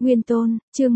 Nguyên Tôn, chương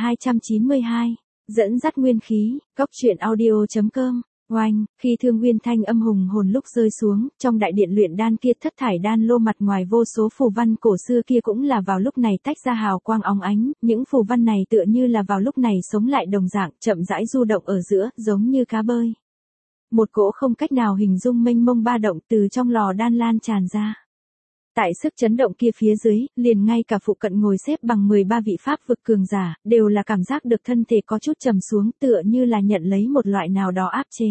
1292, dẫn dắt nguyên khí, Cóc truyện audio.com. Oanh, khi Thương Nguyên thanh âm hùng hồn lúc rơi xuống, trong đại điện luyện đan kia thất thải đan lô mặt ngoài vô số phù văn cổ xưa kia cũng là vào lúc này tách ra hào quang óng ánh, những phù văn này tựa như là vào lúc này sống lại đồng dạng, chậm rãi du động ở giữa, giống như cá bơi. Một cỗ không cách nào hình dung mênh mông ba động từ trong lò đan lan tràn ra. Tại sức chấn động kia phía dưới, liền ngay cả phụ cận ngồi xếp bằng 13 vị pháp vực cường giả, đều là cảm giác được thân thể có chút trầm xuống tựa như là nhận lấy một loại nào đó áp chế.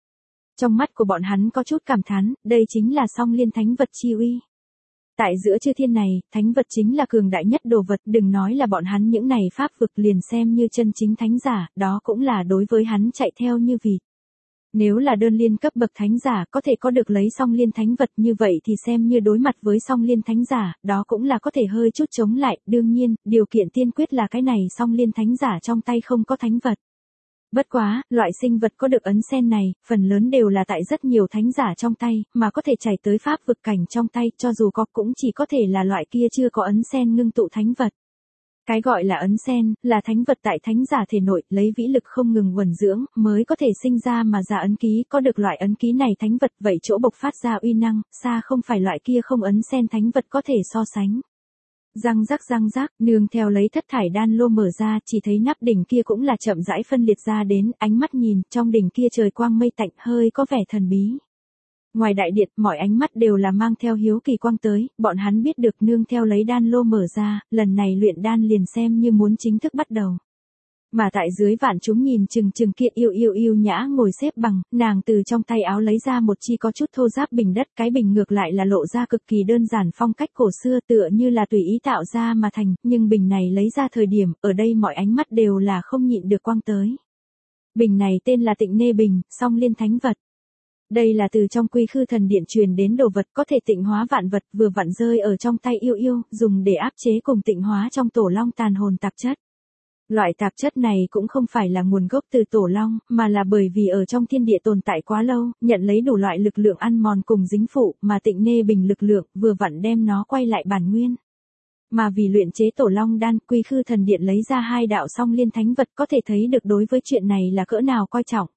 Trong mắt của bọn hắn có chút cảm thán, đây chính là song liên thánh vật chi uy. Tại giữa chư thiên này, thánh vật chính là cường đại nhất đồ vật, đừng nói là bọn hắn những này pháp vực liền xem như chân chính thánh giả, đó cũng là đối với hắn chạy theo như vịt. Nếu là đơn liên cấp bậc thánh giả có thể có được lấy song liên thánh vật như vậy thì xem như đối mặt với song liên thánh giả, đó cũng là có thể hơi chút chống lại, đương nhiên, điều kiện tiên quyết là cái này song liên thánh giả trong tay không có thánh vật. Bất quá, loại sinh vật có được ấn sen này, phần lớn đều là tại rất nhiều thánh giả trong tay, mà có thể chảy tới pháp vực cảnh trong tay, cho dù có cũng chỉ có thể là loại kia chưa có ấn sen ngưng tụ thánh vật. Cái gọi là ấn sen, là thánh vật tại thánh giả thể nội, lấy vĩ lực không ngừng uẩn dưỡng, mới có thể sinh ra mà ra ấn ký, có được loại ấn ký này thánh vật, vậy chỗ bộc phát ra uy năng, xa không phải loại kia không ấn sen thánh vật có thể so sánh. Răng rắc, nương theo lấy thất thải đan lô mở ra, chỉ thấy nắp đỉnh kia cũng là chậm rãi phân liệt ra đến, ánh mắt nhìn, trong đỉnh kia trời quang mây tạnh, hơi có vẻ thần bí. Ngoài đại điện, mọi ánh mắt đều là mang theo hiếu kỳ quang tới, bọn hắn biết được nương theo lấy đan lô mở ra, lần này luyện đan liền xem như muốn chính thức bắt đầu. Mà tại dưới vạn chúng nhìn chừng kia yêu nhã ngồi xếp bằng, nàng từ trong tay áo lấy ra một chi có chút thô ráp bình đất, cái bình ngược lại là lộ ra cực kỳ đơn giản phong cách cổ xưa tựa như là tùy ý tạo ra mà thành, nhưng bình này lấy ra thời điểm, ở đây mọi ánh mắt đều là không nhịn được quang tới. Bình này tên là Tịnh Nê Bình, song liên thánh vật. Đây là từ trong Quy Khư Thần Điện truyền đến đồ vật có thể tịnh hóa vạn vật, vừa vặn rơi ở trong tay yêu, dùng để áp chế cùng tịnh hóa trong tổ long tàn hồn tạp chất. Loại tạp chất này cũng không phải là nguồn gốc từ tổ long, mà là bởi vì ở trong thiên địa tồn tại quá lâu, nhận lấy đủ loại lực lượng ăn mòn cùng dính phụ, mà Tịnh Nê Bình lực lượng, vừa vặn đem nó quay lại bản nguyên. Mà vì luyện chế tổ long đan, Quy Khư Thần Điện lấy ra hai đạo song liên thánh vật, có thể thấy được đối với chuyện này là cỡ nào coi trọng.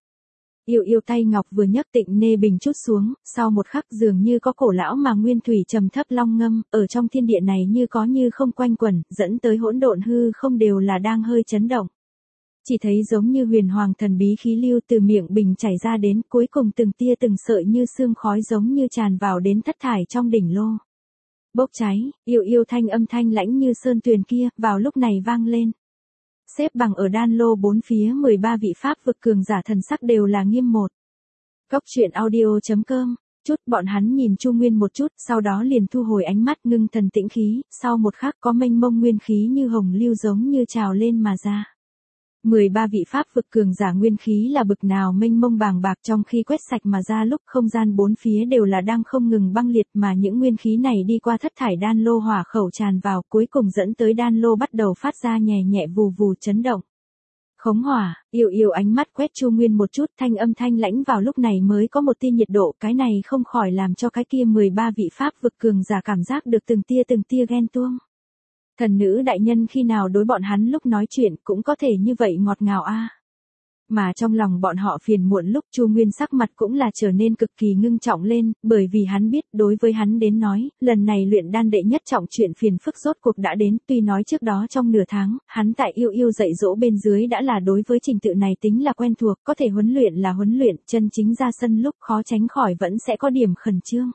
Yêu tay ngọc vừa nhấc Tịnh Nê Bình chút xuống, sau một khắc dường như có cổ lão mà nguyên thủy trầm thấp long ngâm, ở trong thiên địa này như có như không quanh quẩn, dẫn tới hỗn độn hư không đều là đang hơi chấn động. Chỉ thấy giống như huyền hoàng thần bí khí lưu từ miệng bình chảy ra đến, cuối cùng từng tia từng sợi như sương khói giống như tràn vào đến thất thải trong đỉnh lô. Bốc cháy, yêu thanh âm thanh lãnh như sơn tuyền kia, vào lúc này vang lên. Xếp bằng ở đan lô bốn phía 13 vị pháp vực cường giả thần sắc đều là nghiêm một. Cóc truyện audio.com, bọn hắn nhìn Chu Nguyên một chút, sau đó liền thu hồi ánh mắt ngưng thần tĩnh khí, sau một khắc có mênh mông nguyên khí như hồng lưu giống như trào lên mà ra. 13 vị pháp vực cường giả nguyên khí là bực nào mênh mông bàng bạc trong khi quét sạch mà ra lúc không gian bốn phía đều là đang không ngừng băng liệt mà những nguyên khí này đi qua thất thải đan lô hỏa khẩu tràn vào cuối cùng dẫn tới đan lô bắt đầu phát ra nhẹ vù chấn động. Khống hỏa, yêu ánh mắt quét Chu Nguyên một chút thanh âm thanh lãnh vào lúc này mới có một tia nhiệt độ cái này không khỏi làm cho cái kia 13 vị pháp vực cường giả cảm giác được từng tia ghen tuông. Thần nữ đại nhân khi nào đối bọn hắn lúc nói chuyện cũng có thể như vậy ngọt ngào a. Mà trong lòng bọn họ phiền muộn lúc Chu Nguyên sắc mặt cũng là trở nên cực kỳ ngưng trọng lên, bởi vì hắn biết đối với hắn đến nói, lần này luyện đan đệ nhất trọng chuyện phiền phức rốt cuộc đã đến, tuy nói trước đó trong nửa tháng, hắn tại yêu dạy dỗ bên dưới đã là đối với trình tự này tính là quen thuộc, có thể huấn luyện là huấn luyện, chân chính ra sân lúc khó tránh khỏi vẫn sẽ có điểm khẩn trương.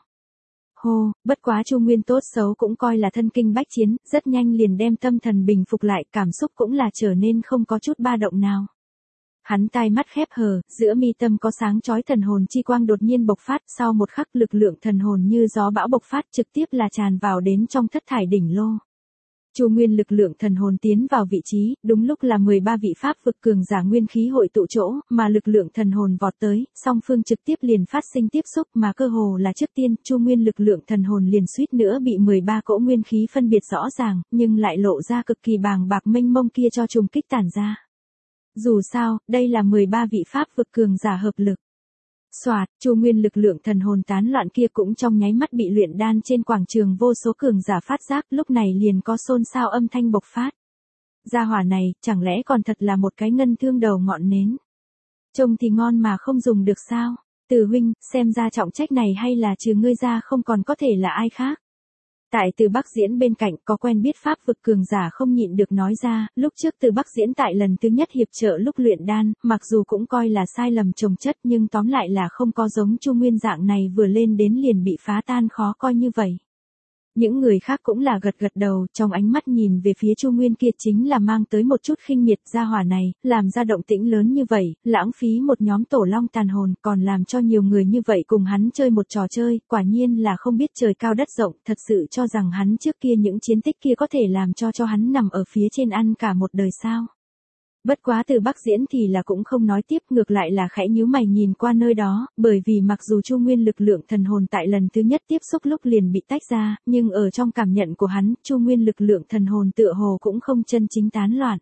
Bất quá Chu Nguyên tốt xấu cũng coi là thân kinh bách chiến, rất nhanh liền đem tâm thần bình phục lại, cảm xúc cũng là trở nên không có chút ba động nào. Hắn tai mắt khép hờ, giữa mi tâm có sáng chói thần hồn chi quang đột nhiên bộc phát, sau một khắc lực lượng thần hồn như gió bão bộc phát trực tiếp là tràn vào đến trong thất thải đỉnh lô. Chu Nguyên lực lượng thần hồn tiến vào vị trí, đúng lúc là 13 vị pháp vực cường giả nguyên khí hội tụ chỗ, mà lực lượng thần hồn vọt tới, song phương trực tiếp liền phát sinh tiếp xúc mà cơ hồ là trước tiên, Chu Nguyên lực lượng thần hồn liền suýt nữa bị 13 cỗ nguyên khí phân biệt rõ ràng, nhưng lại lộ ra cực kỳ bàng bạc mênh mông kia cho trùng kích tản ra. Dù sao, đây là 13 vị pháp vực cường giả hợp lực. Soạt, Chu Nguyên lực lượng thần hồn tán loạn kia cũng trong nháy mắt bị luyện đan trên quảng trường vô số cường giả phát giác, lúc này liền có xôn xao âm thanh bộc phát. Gia hỏa này, chẳng lẽ còn thật là một cái ngân thương đầu ngọn nến. Trông thì ngon mà không dùng được sao? Từ huynh, xem ra trọng trách này hay là trừ ngươi ra không còn có thể là ai khác. Tại Từ Bắc Diễn bên cạnh có quen biết pháp vực cường giả không nhịn được nói ra, lúc trước Từ Bắc Diễn tại lần thứ nhất hiệp trợ lúc luyện đan, mặc dù cũng coi là sai lầm chồng chất nhưng tóm lại là không có giống Chu Nguyên dạng này vừa lên đến liền bị phá tan khó coi như vậy. Những người khác cũng là gật gật đầu, trong ánh mắt nhìn về phía Chu Nguyên kia chính là mang tới một chút khinh miệt. Gia hỏa này, làm ra động tĩnh lớn như vậy, lãng phí một nhóm tổ long tàn hồn, còn làm cho nhiều người như vậy cùng hắn chơi một trò chơi, quả nhiên là không biết trời cao đất rộng, thật sự cho rằng hắn trước kia những chiến tích kia có thể làm cho hắn nằm ở phía trên ăn cả một đời sao. Bất quá Từ Bắc Diễn thì là cũng không nói tiếp, ngược lại là khẽ nhíu mày nhìn qua nơi đó, bởi vì mặc dù Chu Nguyên lực lượng thần hồn tại lần thứ nhất tiếp xúc lúc liền bị tách ra, nhưng ở trong cảm nhận của hắn, Chu Nguyên lực lượng thần hồn tựa hồ cũng không chân chính tán loạn.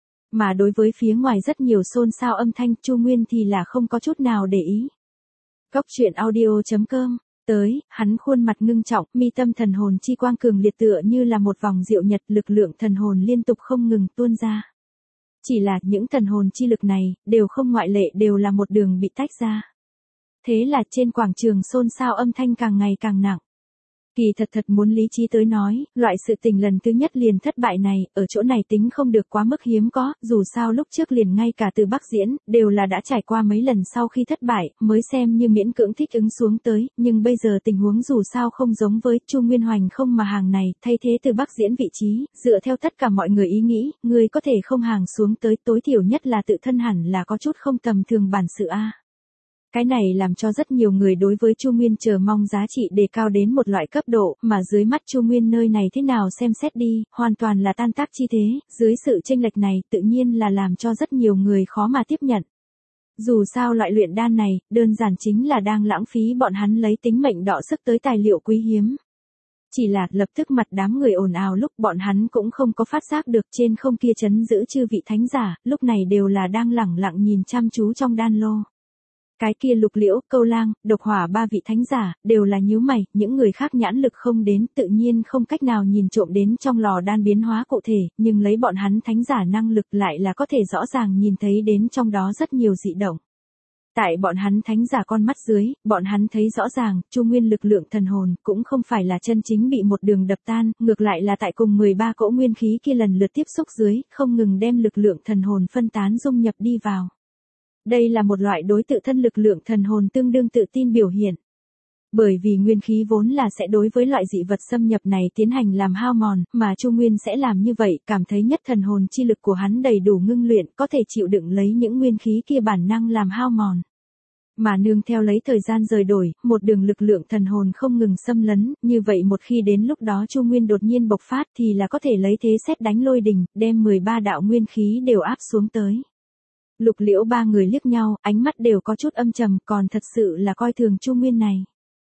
Mà đối với phía ngoài rất nhiều xôn xao âm thanh, Chu Nguyên thì là không có chút nào để ý. Góc truyện audio.com tới, hắn khuôn mặt ngưng trọng, mi tâm thần hồn chi quang cường liệt tựa như là một vòng diệu nhật, lực lượng thần hồn liên tục không ngừng tuôn ra. Chỉ là những thần hồn chi lực này, đều không ngoại lệ đều là một đường bị tách ra. Thế là trên quảng trường xôn xao âm thanh càng ngày càng nặng. Kỳ thật muốn lý trí tới nói, loại sự tình lần thứ nhất liền thất bại này, ở chỗ này tính không được quá mức hiếm có, dù sao lúc trước liền ngay cả Từ Bắc Diễn, đều là đã trải qua mấy lần sau khi thất bại, mới xem như miễn cưỡng thích ứng xuống tới, nhưng bây giờ tình huống dù sao không giống với Chu Nguyên Hoành không mà hàng này, thay thế Từ Bắc Diễn vị trí, dựa theo tất cả mọi người ý nghĩ, người có thể không hàng xuống tới, tối thiểu nhất là tự thân hẳn là có chút không tầm thường bản sự a. Cái này làm cho rất nhiều người đối với Chu Nguyên chờ mong giá trị đề cao đến một loại cấp độ, mà dưới mắt Chu Nguyên nơi này thế nào xem xét đi, hoàn toàn là tan tác chi thế, dưới sự chênh lệch này tự nhiên là làm cho rất nhiều người khó mà tiếp nhận. Dù sao loại luyện đan này, đơn giản chính là đang lãng phí bọn hắn lấy tính mệnh đọ sức tới tài liệu quý hiếm. Chỉ là lập tức mặt đám người ồn ào lúc bọn hắn cũng không có phát giác được trên không kia trấn giữ chư vị thánh giả, lúc này đều là đang lẳng lặng nhìn chăm chú trong đan lô. Cái kia Lục Liễu, Câu Lang, Độc Hỏa ba vị thánh giả, đều là nhíu mày, những người khác nhãn lực không đến, tự nhiên không cách nào nhìn trộm đến trong lò đan biến hóa cụ thể, nhưng lấy bọn hắn thánh giả năng lực lại là có thể rõ ràng nhìn thấy đến trong đó rất nhiều dị động. Tại bọn hắn thánh giả con mắt dưới, bọn hắn thấy rõ ràng, Chu Nguyên lực lượng thần hồn cũng không phải là chân chính bị một đường đập tan, ngược lại là tại cùng 13 cỗ nguyên khí kia lần lượt tiếp xúc dưới, không ngừng đem lực lượng thần hồn phân tán dung nhập đi vào. Đây là một loại đối tự thân lực lượng thần hồn tương đương tự tin biểu hiện. Bởi vì nguyên khí vốn là sẽ đối với loại dị vật xâm nhập này tiến hành làm hao mòn, mà Chu Nguyên sẽ làm như vậy, cảm thấy nhất thần hồn chi lực của hắn đầy đủ ngưng luyện, có thể chịu đựng lấy những nguyên khí kia bản năng làm hao mòn. Mà nương theo lấy thời gian rời đổi, một đường lực lượng thần hồn không ngừng xâm lấn, như vậy một khi đến lúc đó Chu Nguyên đột nhiên bộc phát thì là có thể lấy thế sét đánh lôi đình, đem 13 đạo nguyên khí đều áp xuống tới. Lục Liễu ba người liếc nhau, ánh mắt đều có chút âm trầm, còn thật sự là coi thường Chu Nguyên này.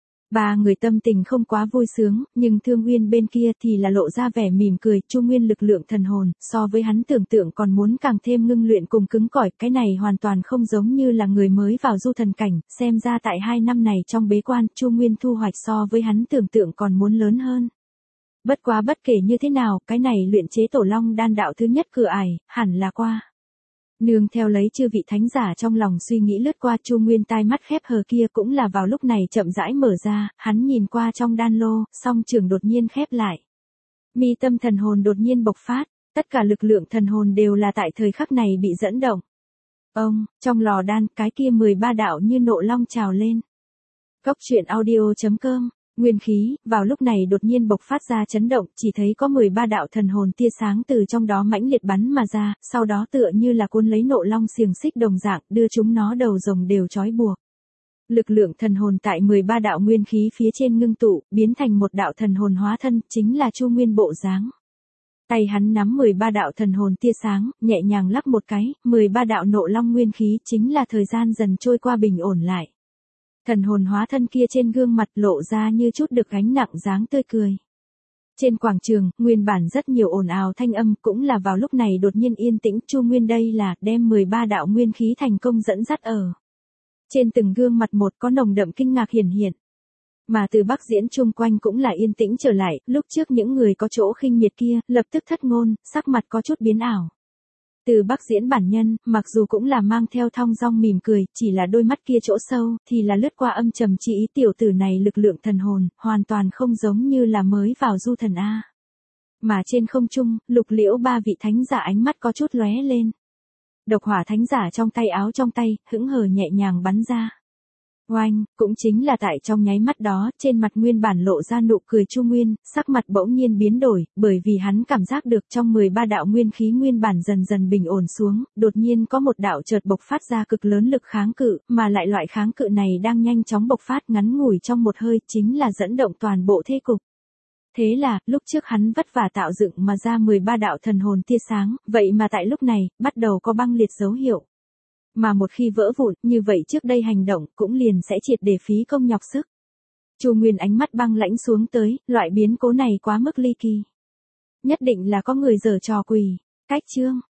Ba người tâm tình không quá vui sướng, nhưng Thương Uyên bên kia thì là lộ ra vẻ mỉm cười, Chu Nguyên lực lượng thần hồn, so với hắn tưởng tượng còn muốn càng thêm ngưng luyện cùng cứng cỏi, cái này hoàn toàn không giống như là người mới vào du thần cảnh, xem ra tại 2 năm này trong bế quan, Chu Nguyên thu hoạch so với hắn tưởng tượng còn muốn lớn hơn. Bất quá bất kể như thế nào, cái này luyện chế tổ long đan đạo thứ nhất cửa ải, hẳn là qua. Nương theo lấy chư vị thánh giả trong lòng suy nghĩ lướt qua, Chu Nguyên tai mắt khép hờ kia cũng là vào lúc này chậm rãi mở ra, hắn nhìn qua trong đan lô, song trường đột nhiên khép lại. Mi tâm thần hồn đột nhiên bộc phát, tất cả lực lượng thần hồn đều là tại thời khắc này bị dẫn động. Trong lò đan, cái kia 13 đạo như nộ long trào lên. Góc truyện audio.com Nguyên khí, vào lúc này đột nhiên bộc phát ra chấn động, chỉ thấy có 13 đạo thần hồn tia sáng từ trong đó mãnh liệt bắn mà ra, sau đó tựa như là cuốn lấy nộ long xiềng xích đồng dạng, đưa chúng nó đầu rồng đều trói buộc. Lực lượng thần hồn tại 13 đạo nguyên khí phía trên ngưng tụ, biến thành một đạo thần hồn hóa thân, chính là Chu Nguyên bộ dáng. Tay hắn nắm 13 đạo thần hồn tia sáng, nhẹ nhàng lắc một cái, 13 đạo nộ long nguyên khí chính là thời gian dần trôi qua bình ổn lại. Thần hồn hóa thân kia trên gương mặt lộ ra như chút được gánh nặng dáng tươi cười. Trên quảng trường, nguyên bản rất nhiều ồn ào thanh âm cũng là vào lúc này đột nhiên yên tĩnh. Chu Nguyên đây là đem 13 đạo nguyên khí thành công dẫn dắt ở. Trên từng gương mặt một có nồng đậm kinh ngạc hiển hiện. Mà từ Bắc Diễn chung quanh cũng là yên tĩnh trở lại, lúc trước những người có chỗ khinh miệt kia, lập tức thất ngôn, sắc mặt có chút biến ảo. Từ Bắc Diễn bản nhân, mặc dù cũng là mang theo thong dong mỉm cười, chỉ là đôi mắt kia chỗ sâu, thì là lướt qua âm trầm chi ý tiểu tử này lực lượng thần hồn, hoàn toàn không giống như là mới vào du thần A. Mà trên không trung, Lục Liễu ba vị thánh giả ánh mắt có chút lóe lên. Độc hỏa thánh giả trong tay áo trong tay, hững hờ nhẹ nhàng bắn ra. Oanh, cũng chính là tại trong nháy mắt đó, trên mặt nguyên bản lộ ra nụ cười Chu Nguyên, sắc mặt bỗng nhiên biến đổi, bởi vì hắn cảm giác được trong 13 đạo nguyên khí nguyên bản dần dần bình ổn xuống, đột nhiên có một đạo chợt bộc phát ra cực lớn lực kháng cự, mà lại loại kháng cự này đang nhanh chóng bộc phát ngắn ngủi trong một hơi, chính là dẫn động toàn bộ thế cục. Thế là, lúc trước hắn vất vả tạo dựng mà ra 13 đạo thần hồn tia sáng, vậy mà tại lúc này, bắt đầu có băng liệt dấu hiệu. Mà một khi vỡ vụn, như vậy trước đây hành động cũng liền sẽ triệt để phí công nhọc sức. Chu Nguyên ánh mắt băng lãnh xuống tới, loại biến cố này quá mức ly kỳ. Nhất định là có người giở trò quỷ. Cách chương